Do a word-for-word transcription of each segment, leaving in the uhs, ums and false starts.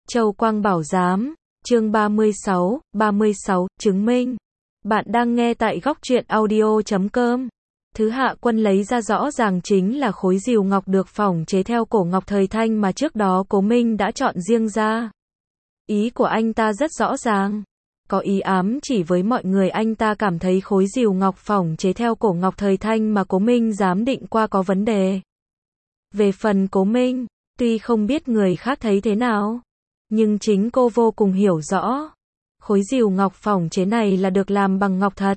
Châu Quang Bảo Giám, chương ba mươi sáu, ba mươi sáu, chứng minh. Bạn đang nghe tại góc truyện audio chấm com. Thứ Hạ Quân lấy ra rõ ràng chính là khối rìu ngọc được phỏng chế theo cổ ngọc thời Thanh mà trước đó Cố Minh đã chọn riêng ra. Ý của anh ta rất rõ ràng. Có ý ám chỉ với mọi người anh ta cảm thấy khối rìu ngọc phỏng chế theo cổ ngọc thời Thanh mà Cố Minh giám định qua có vấn đề. Về phần Cố Minh, tuy không biết người khác thấy thế nào, nhưng chính cô vô cùng hiểu rõ. Khối rìu ngọc phỏng chế này là được làm bằng ngọc thật.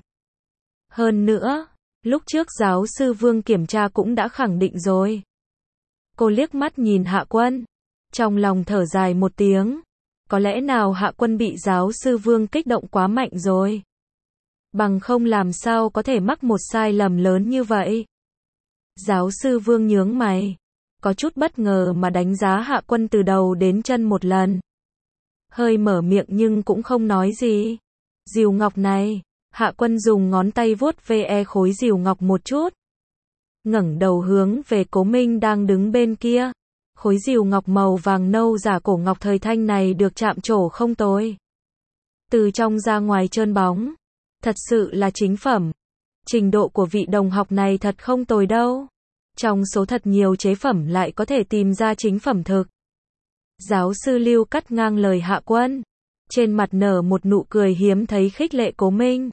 Hơn nữa, lúc trước giáo sư Vương kiểm tra cũng đã khẳng định rồi. Cô liếc mắt nhìn Hạ Quân, trong lòng thở dài một tiếng. Có lẽ nào Hạ Quân bị giáo sư Vương kích động quá mạnh rồi. Bằng không làm sao có thể mắc một sai lầm lớn như vậy. Giáo sư Vương nhướng mày, có chút bất ngờ mà đánh giá Hạ Quân từ đầu đến chân một lần. Hơi mở miệng nhưng cũng không nói gì. Rìu ngọc này, Hạ Quân dùng ngón tay vuốt ve khối rìu ngọc một chút. Ngẩng đầu hướng về Cố Minh đang đứng bên kia. Khối rìu ngọc màu vàng nâu giả cổ ngọc thời Thanh này được chạm trổ không tồi. Từ trong ra ngoài trơn bóng. Thật sự là chính phẩm. Trình độ của vị đồng học này thật không tồi đâu. Trong số thật nhiều chế phẩm lại có thể tìm ra chính phẩm thực. Giáo sư Lưu cắt ngang lời Hạ Quân. Trên mặt nở một nụ cười hiếm thấy khích lệ Cố Minh.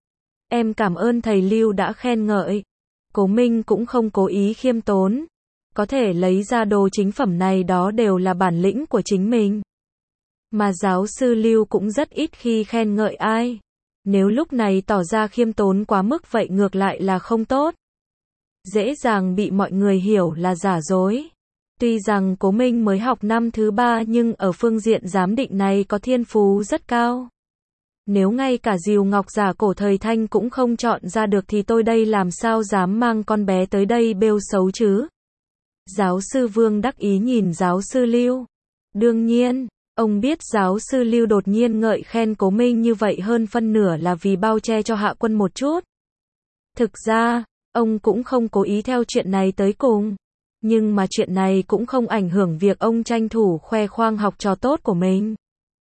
Em cảm ơn thầy Lưu đã khen ngợi. Cố Minh cũng không cố ý khiêm tốn. Có thể lấy ra đồ chính phẩm này đó đều là bản lĩnh của chính mình. Mà giáo sư Lưu cũng rất ít khi khen ngợi ai. Nếu lúc này tỏ ra khiêm tốn quá mức vậy ngược lại là không tốt. Dễ dàng bị mọi người hiểu là giả dối. Tuy rằng Cố Minh mới học năm thứ ba nhưng ở phương diện giám định này có thiên phú rất cao. Nếu ngay cả rìu ngọc giả cổ thời Thanh cũng không chọn ra được thì tôi đây làm sao dám mang con bé tới đây bêu xấu chứ? Giáo sư Vương đắc ý nhìn giáo sư Lưu. Đương nhiên, ông biết giáo sư Lưu đột nhiên ngợi khen Cố Minh như vậy hơn phân nửa là vì bao che cho Hạ Quân một chút. Thực ra, ông cũng không cố ý theo chuyện này tới cùng. Nhưng mà chuyện này cũng không ảnh hưởng việc ông tranh thủ khoe khoang học trò tốt của mình.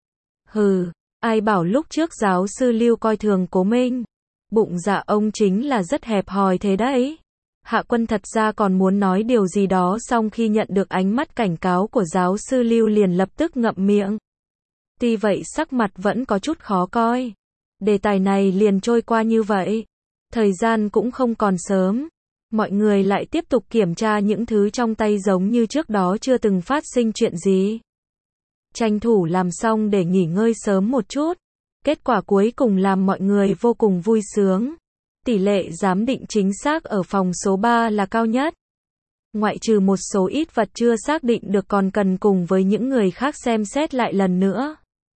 Hừ, ai bảo lúc trước giáo sư Lưu coi thường Cố Minh. Bụng dạ ông chính là rất hẹp hòi thế đấy. Hạ Quân thật ra còn muốn nói điều gì đó song khi nhận được ánh mắt cảnh cáo của giáo sư Lưu liền lập tức ngậm miệng. Tuy vậy sắc mặt vẫn có chút khó coi. Đề tài này liền trôi qua như vậy. Thời gian cũng không còn sớm. Mọi người lại tiếp tục kiểm tra những thứ trong tay giống như trước đó chưa từng phát sinh chuyện gì. Tranh thủ làm xong để nghỉ ngơi sớm một chút. Kết quả cuối cùng làm mọi người vô cùng vui sướng. Tỷ lệ giám định chính xác ở phòng số ba là cao nhất. Ngoại trừ một số ít vật chưa xác định được còn cần cùng với những người khác xem xét lại lần nữa.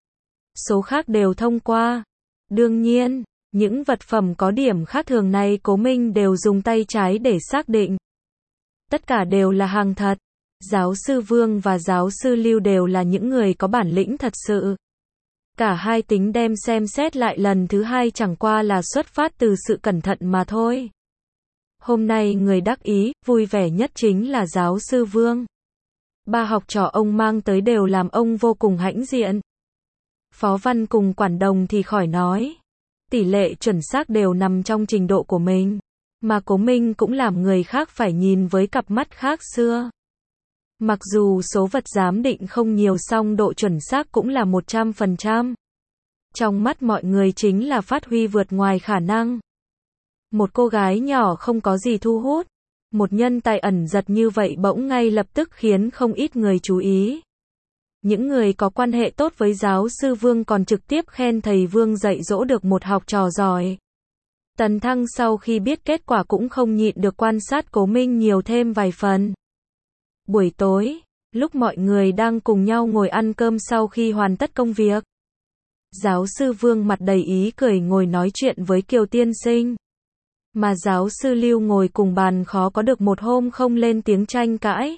Số khác đều thông qua. Đương nhiên, những vật phẩm có điểm khác thường này Cố Minh đều dùng tay trái để xác định. Tất cả đều là hàng thật. Giáo sư Vương và giáo sư Lưu đều là những người có bản lĩnh thật sự. Cả hai tính đem xem xét lại lần thứ hai chẳng qua là xuất phát từ sự cẩn thận mà thôi. Hôm nay người đắc ý, vui vẻ nhất chính là giáo sư Vương. Ba học trò ông mang tới đều làm ông vô cùng hãnh diện. Phó Văn cùng Quản Đồng thì khỏi nói. Tỷ lệ chuẩn xác đều nằm trong trình độ của mình. Mà Cố Minh cũng làm người khác phải nhìn với cặp mắt khác xưa. Mặc dù số vật giám định không nhiều song độ chuẩn xác cũng là một trăm phần trăm. Trong mắt mọi người chính là phát huy vượt ngoài khả năng. Một cô gái nhỏ không có gì thu hút. Một nhân tài ẩn giật như vậy bỗng ngay lập tức khiến không ít người chú ý. Những người có quan hệ tốt với giáo sư Vương còn trực tiếp khen thầy Vương dạy dỗ được một học trò giỏi. Tần Thăng sau khi biết kết quả cũng không nhịn được quan sát Cố Minh nhiều thêm vài phần. Buổi tối, lúc mọi người đang cùng nhau ngồi ăn cơm sau khi hoàn tất công việc. Giáo sư Vương mặt đầy ý cười ngồi nói chuyện với Kiều tiên sinh. Mà giáo sư Lưu ngồi cùng bàn khó có được một hôm không lên tiếng tranh cãi.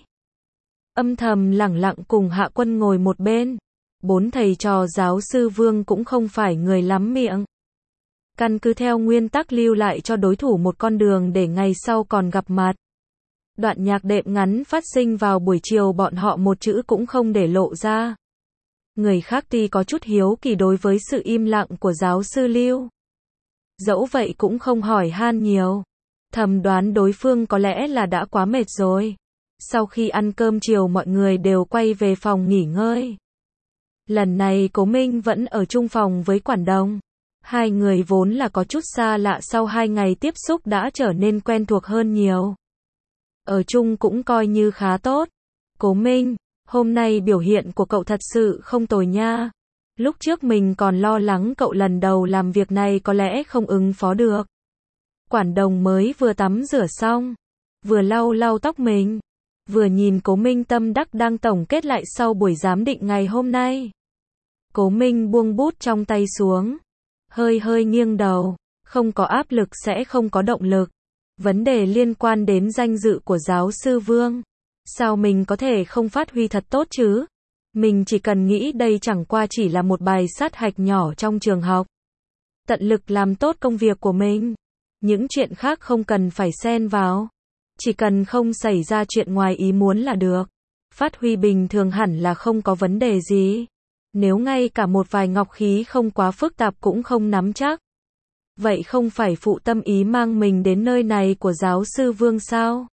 Âm thầm lẳng lặng cùng Hạ Quân ngồi một bên. Bốn thầy trò giáo sư Vương cũng không phải người lắm miệng. Căn cứ theo nguyên tắc lưu lại cho đối thủ một con đường để ngày sau còn gặp mặt. Đoạn nhạc đệm ngắn phát sinh vào buổi chiều bọn họ một chữ cũng không để lộ ra. Người khác tuy có chút hiếu kỳ đối với sự im lặng của giáo sư Lưu. Dẫu vậy cũng không hỏi han nhiều. Thầm đoán đối phương có lẽ là đã quá mệt rồi. Sau khi ăn cơm chiều mọi người đều quay về phòng nghỉ ngơi. Lần này Cố Minh vẫn ở chung phòng với Quản Đồng. Hai người vốn là có chút xa lạ, sau hai ngày tiếp xúc đã trở nên quen thuộc hơn nhiều. Ở chung cũng coi như khá tốt. Cố Minh, hôm nay biểu hiện của cậu thật sự không tồi nha. Lúc trước mình còn lo lắng cậu lần đầu làm việc này có lẽ không ứng phó được. Quản Đồng mới vừa tắm rửa xong, vừa lau lau tóc mình, vừa nhìn Cố Minh tâm đắc đang tổng kết lại sau buổi giám định ngày hôm nay. Cố Minh buông bút trong tay xuống, hơi hơi nghiêng đầu, không có áp lực sẽ không có động lực. Vấn đề liên quan đến danh dự của giáo sư Vương, sao mình có thể không phát huy thật tốt chứ? Mình chỉ cần nghĩ đây chẳng qua chỉ là một bài sát hạch nhỏ trong trường học. Tận lực làm tốt công việc của mình. Những chuyện khác không cần phải xen vào. Chỉ cần không xảy ra chuyện ngoài ý muốn là được. Phát huy bình thường hẳn là không có vấn đề gì. Nếu ngay cả một vài ngọc khí không quá phức tạp cũng không nắm chắc. Vậy không phải phụ tâm ý mang mình đến nơi này của giáo sư Vương sao?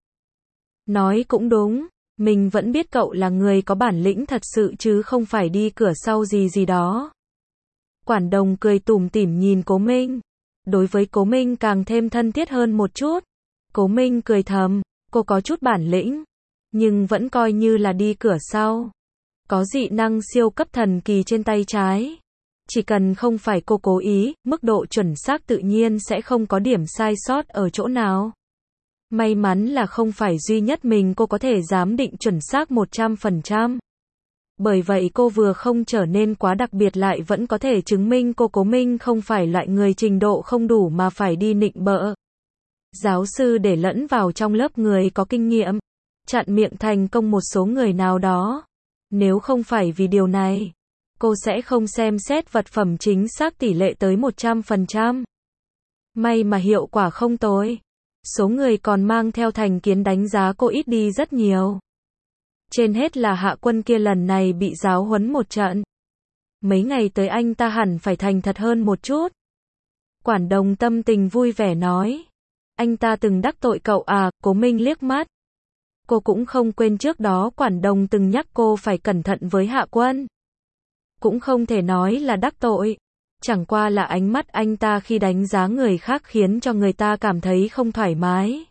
Nói cũng đúng. Mình vẫn biết cậu là người có bản lĩnh thật sự chứ không phải đi cửa sau gì gì đó. Quản Đồng cười tủm tỉm nhìn Cố Minh. Đối với Cố Minh càng thêm thân thiết hơn một chút. Cố Minh cười thầm, cô có chút bản lĩnh, nhưng vẫn coi như là đi cửa sau. Có dị năng siêu cấp thần kỳ trên tay trái. Chỉ cần không phải cô cố ý, mức độ chuẩn xác tự nhiên sẽ không có điểm sai sót ở chỗ nào. May mắn là không phải duy nhất mình cô có thể giám định chuẩn xác một trăm phần trăm. Bởi vậy cô vừa không trở nên quá đặc biệt lại vẫn có thể chứng minh cô Cố Minh không phải loại người trình độ không đủ mà phải đi nịnh bợ. Giáo sư để lẫn vào trong lớp người có kinh nghiệm, chặn miệng thành công một số người nào đó. Nếu không phải vì điều này, cô sẽ không xem xét vật phẩm chính xác tỷ lệ tới một trăm phần trăm. May mà hiệu quả không tồi. Số người còn mang theo thành kiến đánh giá cô ít đi rất nhiều. Trên hết là Hạ Quân kia lần này bị giáo huấn một trận. Mấy ngày tới anh ta hẳn phải thành thật hơn một chút. Quản Đồng tâm tình vui vẻ nói. Anh ta từng đắc tội cậu à? Cố Minh liếc mắt. Cô cũng không quên trước đó Quản Đồng từng nhắc cô phải cẩn thận với Hạ Quân. Cũng không thể nói là đắc tội. Chẳng qua là ánh mắt anh ta khi đánh giá người khác khiến cho người ta cảm thấy không thoải mái.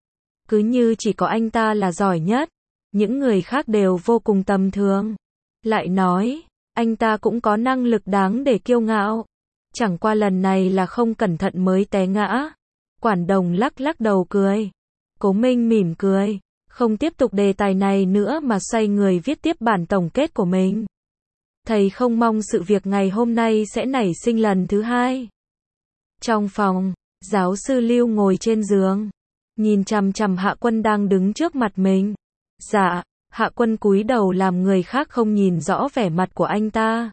Cứ như chỉ có anh ta là giỏi nhất. Những người khác đều vô cùng tầm thường. Lại nói, anh ta cũng có năng lực đáng để kiêu ngạo. Chẳng qua lần này là không cẩn thận mới té ngã. Quản Đồng lắc lắc đầu cười. Cố Minh mỉm cười, không tiếp tục đề tài này nữa mà xoay người viết tiếp bản tổng kết của mình. Thầy không mong sự việc ngày hôm nay sẽ nảy sinh lần thứ hai. Trong phòng, giáo sư Lưu ngồi trên giường, nhìn chằm chằm Hạ Quân đang đứng trước mặt mình. Dạ, Hạ Quân cúi đầu làm người khác không nhìn rõ vẻ mặt của anh ta.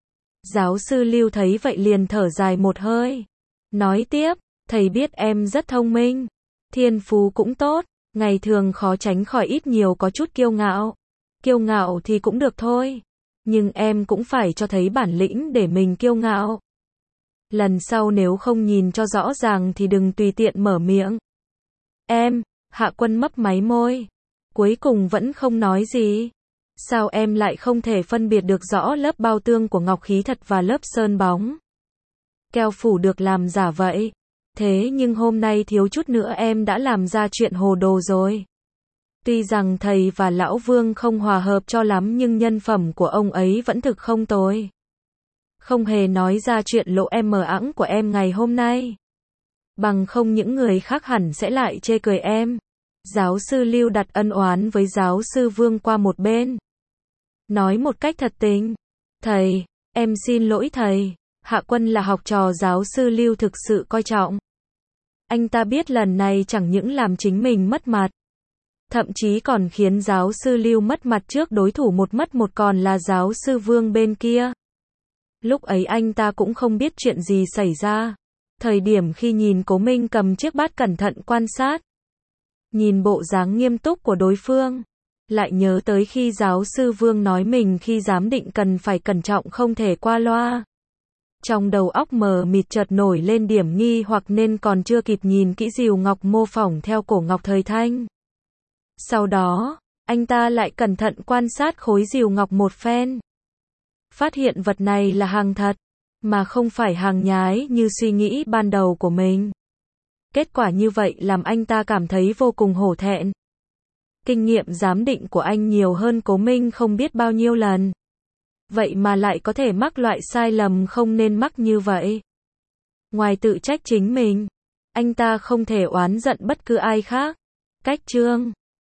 Giáo sư Lưu thấy vậy liền thở dài một hơi. Nói tiếp, thầy biết em rất thông minh, thiên phú cũng tốt, ngày thường khó tránh khỏi ít nhiều có chút kiêu ngạo. Kiêu ngạo thì cũng được thôi, nhưng em cũng phải cho thấy bản lĩnh để mình kiêu ngạo. Lần sau nếu không nhìn cho rõ ràng thì đừng tùy tiện mở miệng. Em, Hạ Quân mấp máy môi, cuối cùng vẫn không nói gì. Sao em lại không thể phân biệt được rõ lớp bao tương của ngọc khí thật và lớp sơn bóng? Keo phủ được làm giả vậy. Thế nhưng hôm nay thiếu chút nữa em đã làm ra chuyện hồ đồ rồi. Tuy rằng thầy và lão Vương không hòa hợp cho lắm nhưng nhân phẩm của ông ấy vẫn thực không tồi. Không hề nói ra chuyện lộ em mờ ẵng của em ngày hôm nay. Bằng không những người khác hẳn sẽ lại chê cười em. Giáo sư Lưu đặt ân oán với giáo sư Vương qua một bên. Nói một cách thật tình. Thầy, em xin lỗi thầy. Hạ Quân là học trò giáo sư Lưu thực sự coi trọng. Anh ta biết lần này chẳng những làm chính mình mất mặt, thậm chí còn khiến giáo sư Lưu mất mặt trước đối thủ một mất một còn là giáo sư Vương bên kia. Lúc ấy anh ta cũng không biết chuyện gì xảy ra. Thời điểm khi nhìn Cố Minh cầm chiếc bát cẩn thận quan sát, nhìn bộ dáng nghiêm túc của đối phương, lại nhớ tới khi giáo sư Vương nói mình khi giám định cần phải cẩn trọng không thể qua loa. Trong đầu óc mờ mịt chợt nổi lên điểm nghi hoặc nên còn chưa kịp nhìn kỹ dìu ngọc mô phỏng theo cổ ngọc thời Thanh. Sau đó, anh ta lại cẩn thận quan sát khối dìu ngọc một phen. Phát hiện vật này là hàng thật, mà không phải hàng nhái như suy nghĩ ban đầu của mình. Kết quả như vậy làm anh ta cảm thấy vô cùng hổ thẹn. Kinh nghiệm giám định của anh nhiều hơn Cố Minh không biết bao nhiêu lần. Vậy mà lại có thể mắc loại sai lầm không nên mắc như vậy. Ngoài tự trách chính mình, anh ta không thể oán giận bất cứ ai khác. Cách chương